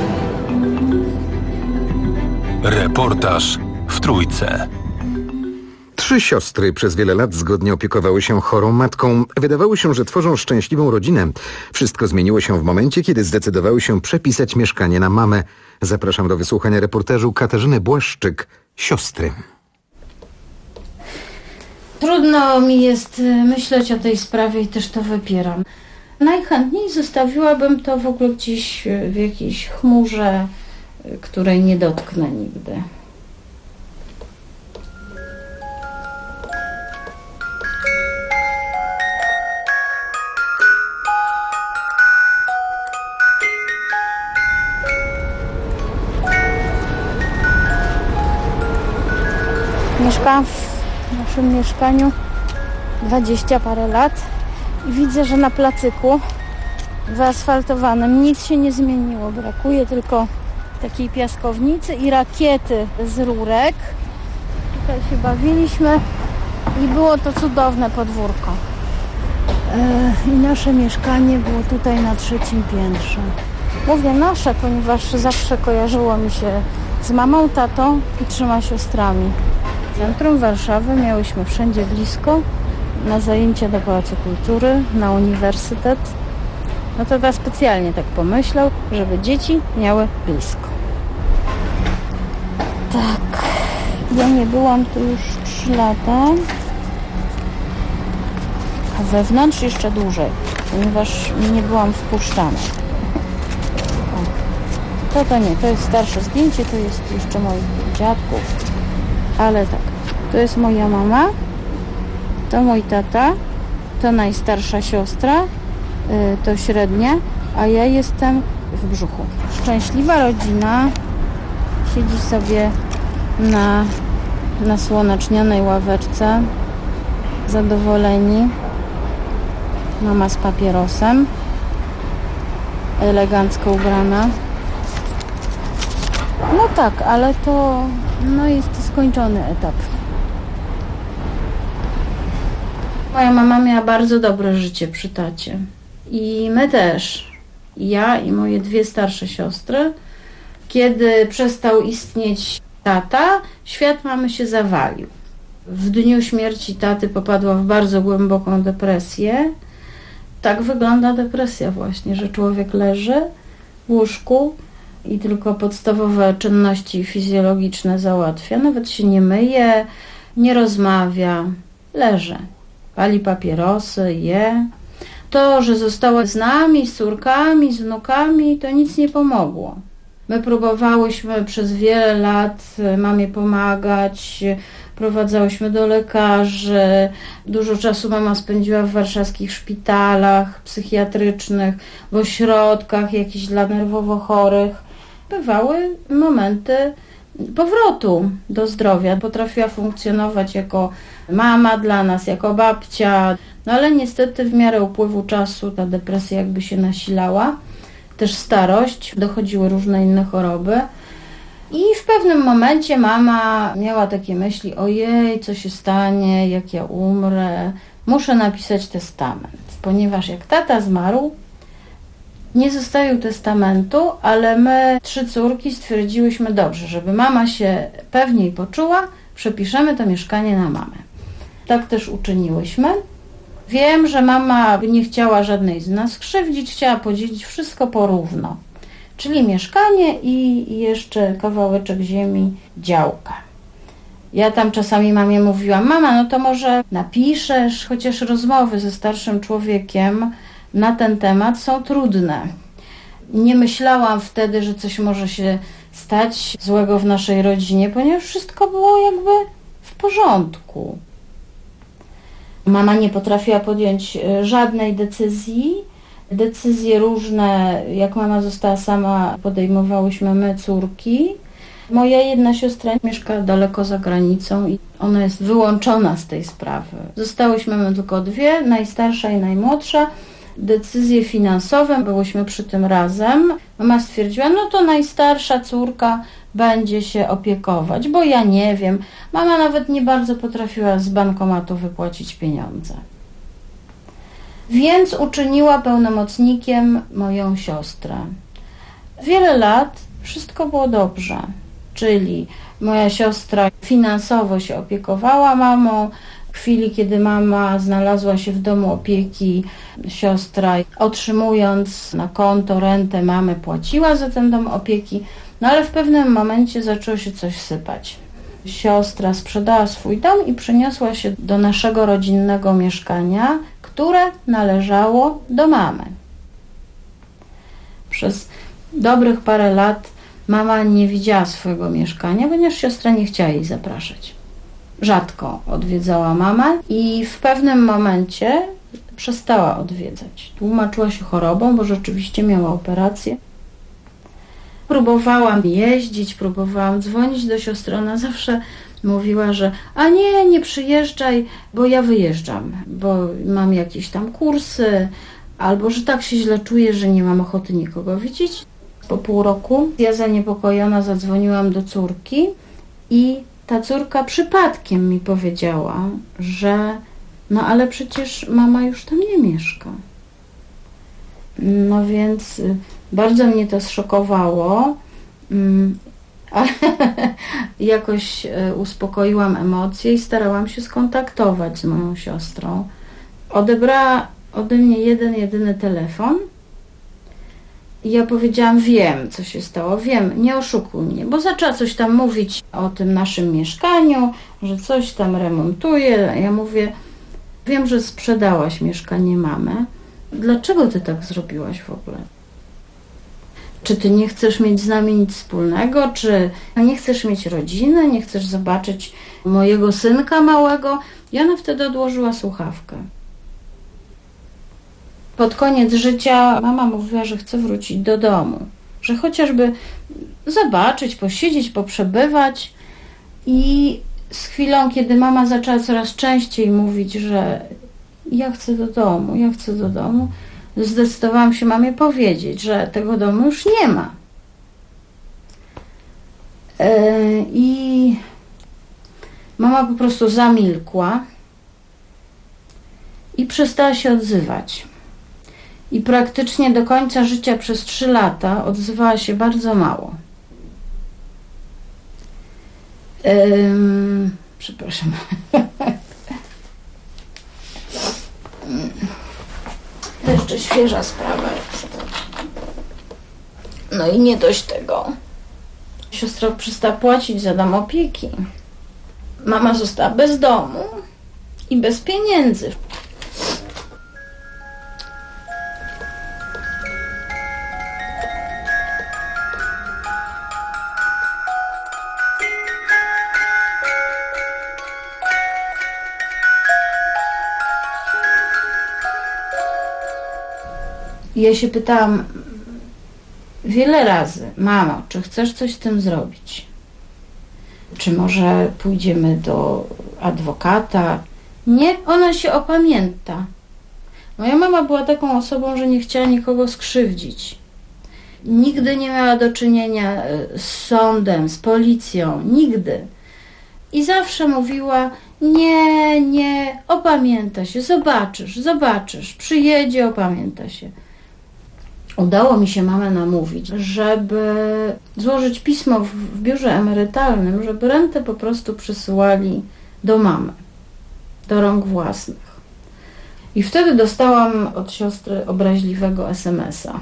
Reportaż w Trójce. 3 siostry przez wiele lat zgodnie opiekowały się chorą matką. Wydawało się, że tworzą szczęśliwą rodzinę. Wszystko zmieniło się w momencie, kiedy zdecydowały się przepisać mieszkanie na mamę. Zapraszam do wysłuchania reportażu Katarzyny Błaszczyk, Siostry. Trudno mi jest myśleć o tej sprawie i też to wypieram. Najchętniej zostawiłabym to w ogóle gdzieś w jakiejś chmurze, której nie dotknę nigdy. Mieszkałam w naszym mieszkaniu 20 parę lat i widzę, że na placyku wyasfaltowanym nic się nie zmieniło. Brakuje tylko takiej piaskownicy i rakiety z rurek. Tutaj się bawiliśmy i było to cudowne podwórko. I nasze mieszkanie było tutaj na 3. piętrze. Mówię nasze, ponieważ zawsze kojarzyło mi się z mamą, tatą i 3 siostrami. Centrum Warszawy miałyśmy wszędzie blisko, na zajęcia do Pałacu Kultury, na uniwersytet. No to tata specjalnie tak pomyślał, żeby dzieci miały blisko. Tak, ja nie byłam tu już 3 lata, a wewnątrz jeszcze dłużej, ponieważ nie byłam wpuszczana. To nie, to jest starsze zdjęcie, to jest jeszcze moich dziadków. Ale tak, to jest moja mama, to mój tata, to najstarsza siostra, to średnia, a ja jestem w brzuchu. Szczęśliwa rodzina siedzi sobie na słonecznionej ławeczce, zadowoleni. Mama z papierosem, elegancko ubrana. No tak, ale to jest skończony etap. Moja mama miała bardzo dobre życie przy tacie. I my też. Ja i moje 2 starsze siostry. Kiedy przestał istnieć tata, świat mamy się zawalił. W dniu śmierci taty popadła w bardzo głęboką depresję. Tak wygląda depresja właśnie, że człowiek leży w łóżku i tylko podstawowe czynności fizjologiczne załatwia. Nawet się nie myje, nie rozmawia, leży. Pali papierosy, je. To, że została z nami, z córkami, z wnukami, to nic nie pomogło. My próbowałyśmy przez wiele lat mamie pomagać, prowadzałyśmy do lekarzy. Dużo czasu mama spędziła w warszawskich szpitalach psychiatrycznych, w ośrodkach jakichś dla nerwowo chorych. Bywały momenty powrotu do zdrowia. Potrafiła funkcjonować jako mama dla nas, jako babcia. No ale niestety w miarę upływu czasu ta depresja jakby się nasilała. Też starość, dochodziły różne inne choroby. I w pewnym momencie mama miała takie myśli: ojej, co się stanie, jak ja umrę, muszę napisać testament. Ponieważ jak tata zmarł, nie zostawił testamentu, ale my 3 córki stwierdziłyśmy: dobrze, żeby mama się pewniej poczuła, przepiszemy to mieszkanie na mamę. Tak też uczyniłyśmy. Wiem, że mama nie chciała żadnej z nas krzywdzić, chciała podzielić wszystko porówno. Czyli mieszkanie i jeszcze kawałeczek ziemi, działka. Ja tam czasami mamie mówiłam: mama, no to może napiszesz, chociaż rozmowy ze starszym człowiekiem na ten temat są trudne. Nie myślałam wtedy, że coś może się stać złego w naszej rodzinie, ponieważ wszystko było jakby w porządku. Mama nie potrafiła podjąć żadnej decyzji. Decyzje różne, jak mama została sama, podejmowałyśmy my, córki. Moja jedna siostra mieszka daleko za granicą i ona jest wyłączona z tej sprawy. Zostałyśmy my tylko 2, najstarsza i najmłodsza. Decyzje finansowe, byłyśmy przy tym razem. Mama stwierdziła: no to najstarsza córka będzie się opiekować, bo ja nie wiem. Mama nawet nie bardzo potrafiła z bankomatu wypłacić pieniądze. Więc uczyniła pełnomocnikiem moją siostrę. Wiele lat wszystko było dobrze, czyli moja siostra finansowo się opiekowała mamą. W chwili, kiedy mama znalazła się w domu opieki, siostra, otrzymując na konto rentę, mamę płaciła za ten dom opieki, no ale w pewnym momencie zaczęło się coś sypać. Siostra sprzedała swój dom i przeniosła się do naszego rodzinnego mieszkania, które należało do mamy. Przez dobrych parę lat mama nie widziała swojego mieszkania, ponieważ siostra nie chciała jej zapraszać. Rzadko odwiedzała mamę i w pewnym momencie przestała odwiedzać. Tłumaczyła się chorobą, bo rzeczywiście miała operację. Próbowałam jeździć, próbowałam dzwonić do siostry. Ona zawsze mówiła, że a nie przyjeżdżaj, bo ja wyjeżdżam, bo mam jakieś tam kursy, albo że tak się źle czuję, że nie mam ochoty nikogo widzieć. Po pół roku ja zaniepokojona zadzwoniłam do córki i ta córka przypadkiem mi powiedziała, że no ale przecież mama już tam nie mieszka. No więc bardzo mnie to zszokowało, ale jakoś uspokoiłam emocje i starałam się skontaktować z moją siostrą. Odebrała ode mnie jeden, jedyny telefon i ja powiedziałam, wiem co się stało, wiem, nie oszukuj mnie, bo zaczęła coś tam mówić o tym naszym mieszkaniu, że coś tam remontuje. Ja mówię, wiem, że sprzedałaś mieszkanie mamy. Dlaczego ty tak zrobiłaś w ogóle? Czy ty nie chcesz mieć z nami nic wspólnego? Czy nie chcesz mieć rodziny? Nie chcesz zobaczyć mojego synka małego? I ona wtedy odłożyła słuchawkę. Pod koniec życia mama mówiła, że chce wrócić do domu. Że chociażby zobaczyć, posiedzieć, poprzebywać. I z chwilą, kiedy mama zaczęła coraz częściej mówić, że ja chcę do domu, zdecydowałam się mamie powiedzieć, że tego domu już nie ma. I mama po prostu zamilkła i przestała się odzywać. I praktycznie do końca życia przez 3 lata odzywała się bardzo mało. Przepraszam. To jeszcze świeża sprawa jest. No i nie dość tego. Siostra przestała płacić za dom opieki. Mama została bez domu i bez pieniędzy. Ja się pytałam wiele razy, mamo, czy chcesz coś z tym zrobić? Czy może pójdziemy do adwokata? Nie, ona się opamięta. Moja mama była taką osobą, że nie chciała nikogo skrzywdzić. Nigdy nie miała do czynienia z sądem, z policją, nigdy. I zawsze mówiła, nie, opamięta się, zobaczysz, przyjedzie, opamięta się. Udało mi się mamę namówić, żeby złożyć pismo w biurze emerytalnym, żeby rentę po prostu przysyłali do mamy, do rąk własnych. I wtedy dostałam od siostry obraźliwego SMS-a.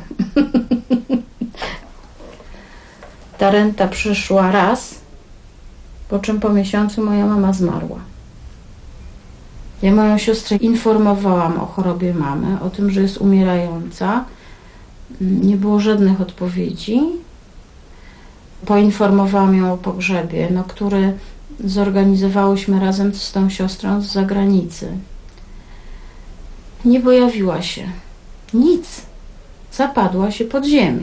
Ta renta przyszła raz, po czym po miesiącu moja mama zmarła. Ja moją siostrę informowałam o chorobie mamy, o tym, że jest umierająca. Nie było żadnych odpowiedzi. Poinformowałam ją o pogrzebie, który zorganizowałyśmy razem z tą siostrą z zagranicy. Nie pojawiła się. Nic. Zapadła się pod ziemię.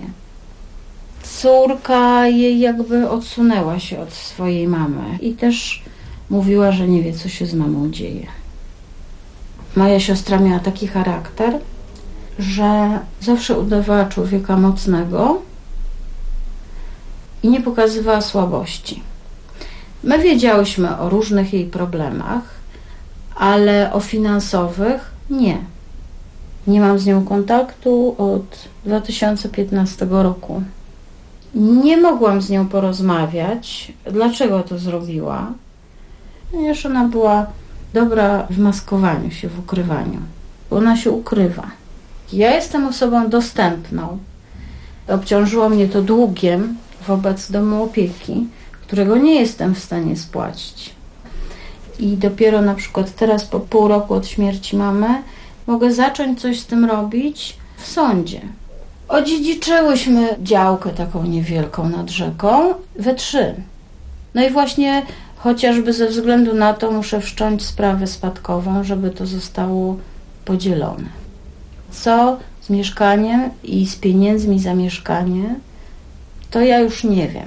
Córka jej jakby odsunęła się od swojej mamy i też mówiła, że nie wie, co się z mamą dzieje. Moja siostra miała taki charakter, że zawsze udawała człowieka mocnego i nie pokazywała słabości. My wiedziałyśmy o różnych jej problemach, ale o finansowych nie. Nie mam z nią kontaktu od 2015 roku. Nie mogłam z nią porozmawiać, dlaczego to zrobiła. Ponieważ ona była dobra w maskowaniu się, w ukrywaniu. Ona się ukrywa. Ja jestem osobą dostępną. Obciążyło mnie to długiem wobec domu opieki, którego nie jestem w stanie spłacić. I dopiero na przykład teraz, po pół roku od śmierci mamy, mogę zacząć coś z tym robić w sądzie. Odziedziczyłyśmy działkę taką niewielką nad rzeką we 3. No i właśnie chociażby ze względu na to muszę wszcząć sprawę spadkową, żeby to zostało podzielone. Co z mieszkaniem i z pieniędzmi za mieszkanie, to ja już nie wiem.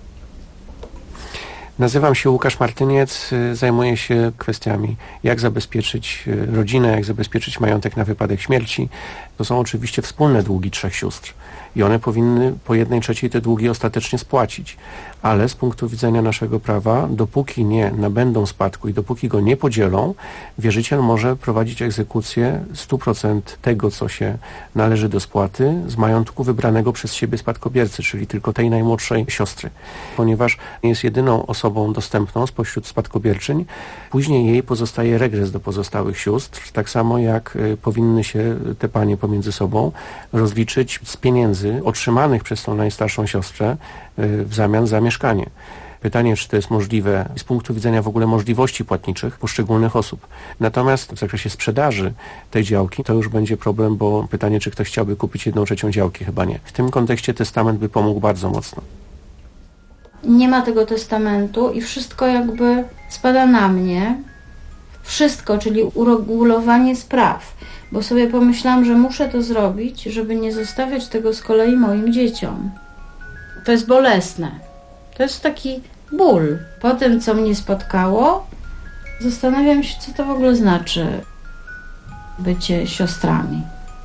Nazywam się Łukasz Martyniec, zajmuję się kwestiami, jak zabezpieczyć rodzinę, jak zabezpieczyć majątek na wypadek śmierci. To są oczywiście wspólne długi 3 sióstr i one powinny po 1/3 te długi ostatecznie spłacić. Ale z punktu widzenia naszego prawa, dopóki nie nabędą spadku i dopóki go nie podzielą, wierzyciel może prowadzić egzekucję 100% tego, co się należy do spłaty z majątku wybranego przez siebie spadkobiercy, czyli tylko tej najmłodszej siostry. Ponieważ jest jedyną osobą dostępną spośród spadkobierczyń, później jej pozostaje regres do pozostałych sióstr, tak samo jak powinny się te panie pomiędzy sobą rozliczyć z pieniędzy otrzymanych przez tą najstarszą siostrę w zamian za mieszkanie. Pytanie, czy to jest możliwe z punktu widzenia w ogóle możliwości płatniczych poszczególnych osób. Natomiast w zakresie sprzedaży tej działki to już będzie problem, bo pytanie, czy ktoś chciałby kupić 1/3 działki, chyba nie. W tym kontekście testament by pomógł bardzo mocno. Nie ma tego testamentu i wszystko jakby spada na mnie. Wszystko, czyli uregulowanie spraw. Bo sobie pomyślałam, że muszę to zrobić, żeby nie zostawiać tego z kolei moim dzieciom. To jest bolesne. To jest taki ból. Po tym, co mnie spotkało, zastanawiam się, co to w ogóle znaczy bycie siostrami.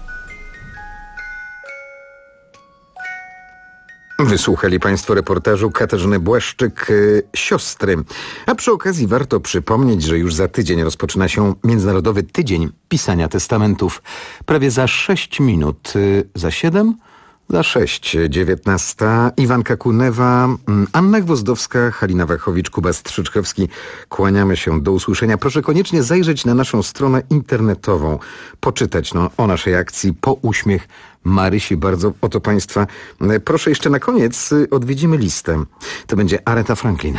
Wysłuchali Państwo reportażu Katarzyny Błaszczyk, Siostry. A przy okazji warto przypomnieć, że już za tydzień rozpoczyna się Międzynarodowy Tydzień Pisania Testamentów. Prawie za 6 minut. Za 7? Za 6. 19. Iwanka Kunewa, Anna Gwozdowska, Halina Wachowicz, Kuba Strzyczkowski. Kłaniamy się. Do usłyszenia. Proszę koniecznie zajrzeć na naszą stronę internetową. Poczytać o naszej akcji Po uśmiech Marysi. Bardzo o to Państwa proszę. Jeszcze na koniec odwiedzimy listę. To będzie Aretha Franklin.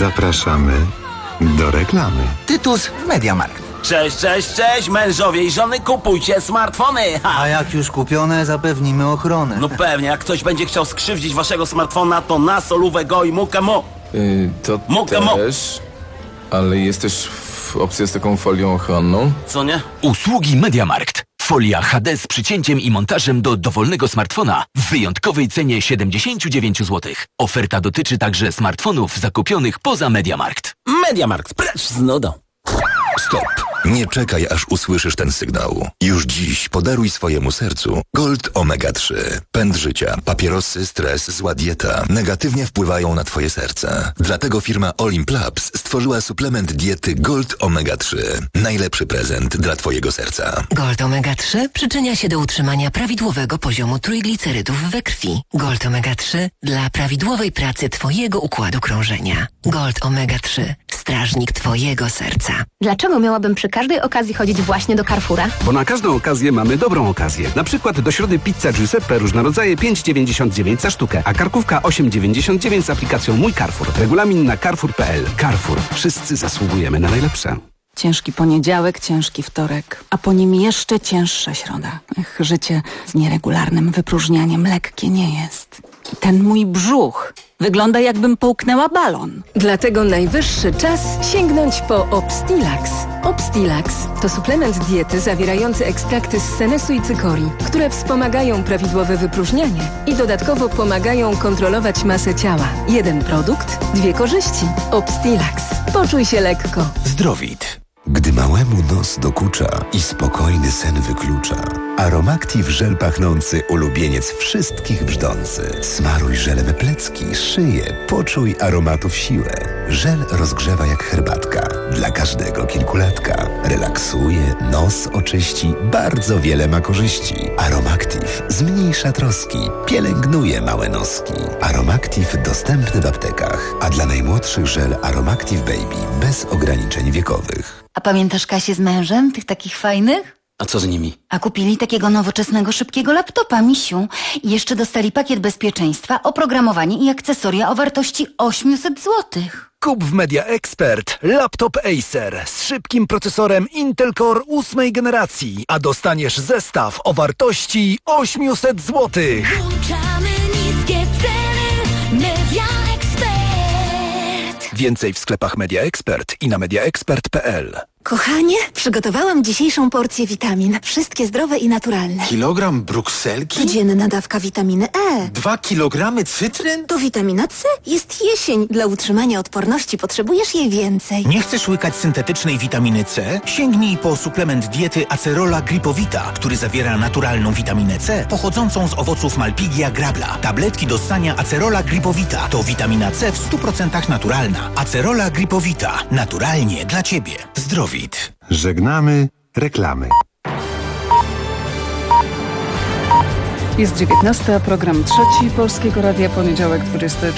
Zapraszamy do reklamy. Tytus w Mediamarkt. Cześć, cześć, cześć, mężowie i żony, kupujcie smartfony! Ha. A jak już kupione, zapewnimy ochronę. No pewnie, jak ktoś będzie chciał skrzywdzić waszego smartfona, to na solówę go i mukę mo. To Mukę też, ale jest też opcja z taką folią ochronną. Co nie? Usługi Mediamarkt. Folia HD z przycięciem i montażem do dowolnego smartfona w wyjątkowej cenie 79 zł. Oferta dotyczy także smartfonów zakupionych poza Mediamarkt. Mediamarkt, precz z nudą. Stop. Nie czekaj, aż usłyszysz ten sygnał. Już dziś podaruj swojemu sercu Gold Omega 3. Pęd życia, papierosy, stres, zła dieta negatywnie wpływają na twoje serce. Dlatego firma Olimp Labs stworzyła suplement diety Gold Omega 3. Najlepszy prezent dla twojego serca. Gold Omega 3 przyczynia się do utrzymania prawidłowego poziomu trójglicerydów we krwi. Gold Omega 3 dla prawidłowej pracy twojego układu krążenia. Gold Omega 3. Strażnik twojego serca. Dlaczego miałabym przy każdej okazji chodzić właśnie do Carrefoura? Bo na każdą okazję mamy dobrą okazję. Na przykład do środy pizza Giuseppe różne rodzaje 5,99 za sztukę, a karkówka 8,99 z aplikacją Mój Carrefour. Regulamin na carrefour.pl. Carrefour. Wszyscy zasługujemy na najlepsze. Ciężki poniedziałek, ciężki wtorek, a po nim jeszcze cięższa środa. Życie z nieregularnym wypróżnianiem lekkie nie jest. Ten mój brzuch wygląda, jakbym połknęła balon. Dlatego najwyższy czas sięgnąć po Obstilax. Obstilax to suplement diety zawierający ekstrakty z senesu i cykorii, które wspomagają prawidłowe wypróżnianie i dodatkowo pomagają kontrolować masę ciała. Jeden produkt, dwie korzyści. Obstilax. Poczuj się lekko. Zdrowit. Gdy małemu nos dokucza i spokojny sen wyklucza. Aromactive żel pachnący, ulubieniec wszystkich brzdący. Smaruj żelem plecki, szyję, poczuj aromatów siłę. Żel rozgrzewa jak herbatka. Dla każdego kilkulatka. Relaksuje, nos oczyści, bardzo wiele ma korzyści. Aromactive zmniejsza troski, pielęgnuje małe noski. Aromactive dostępny w aptekach. A dla najmłodszych żel Aromactive Baby bez ograniczeń wiekowych. A pamiętasz Kasię z mężem, tych takich fajnych? A co z nimi? A kupili takiego nowoczesnego, szybkiego laptopa, misiu. I jeszcze dostali pakiet bezpieczeństwa, oprogramowanie i akcesoria o wartości 800 zł. Kup w Media Expert laptop Acer z szybkim procesorem Intel Core 8 generacji, a dostaniesz zestaw o wartości 800 zł. Włączamy niskie ceny Media Expert. Więcej w sklepach Media Expert i na mediaexpert.pl. Kochanie, przygotowałam dzisiejszą porcję witamin. Wszystkie zdrowe i naturalne. Kilogram brukselki? Codzienna dawka witaminy E. 2 kilogramy cytryn? To witamina C. Jest jesień. Dla utrzymania odporności potrzebujesz jej więcej. Nie chcesz łykać syntetycznej witaminy C? Sięgnij po suplement diety Acerola Gripowita, który zawiera naturalną witaminę C pochodzącą z owoców Malpighia grabla. Tabletki do ssania Acerola Gripowita to witamina C w 100% naturalna. Acerola Gripowita. Naturalnie dla Ciebie. Zdrowie. Żegnamy reklamy. Jest 19, program 3 Polskiego Radia, poniedziałek 20.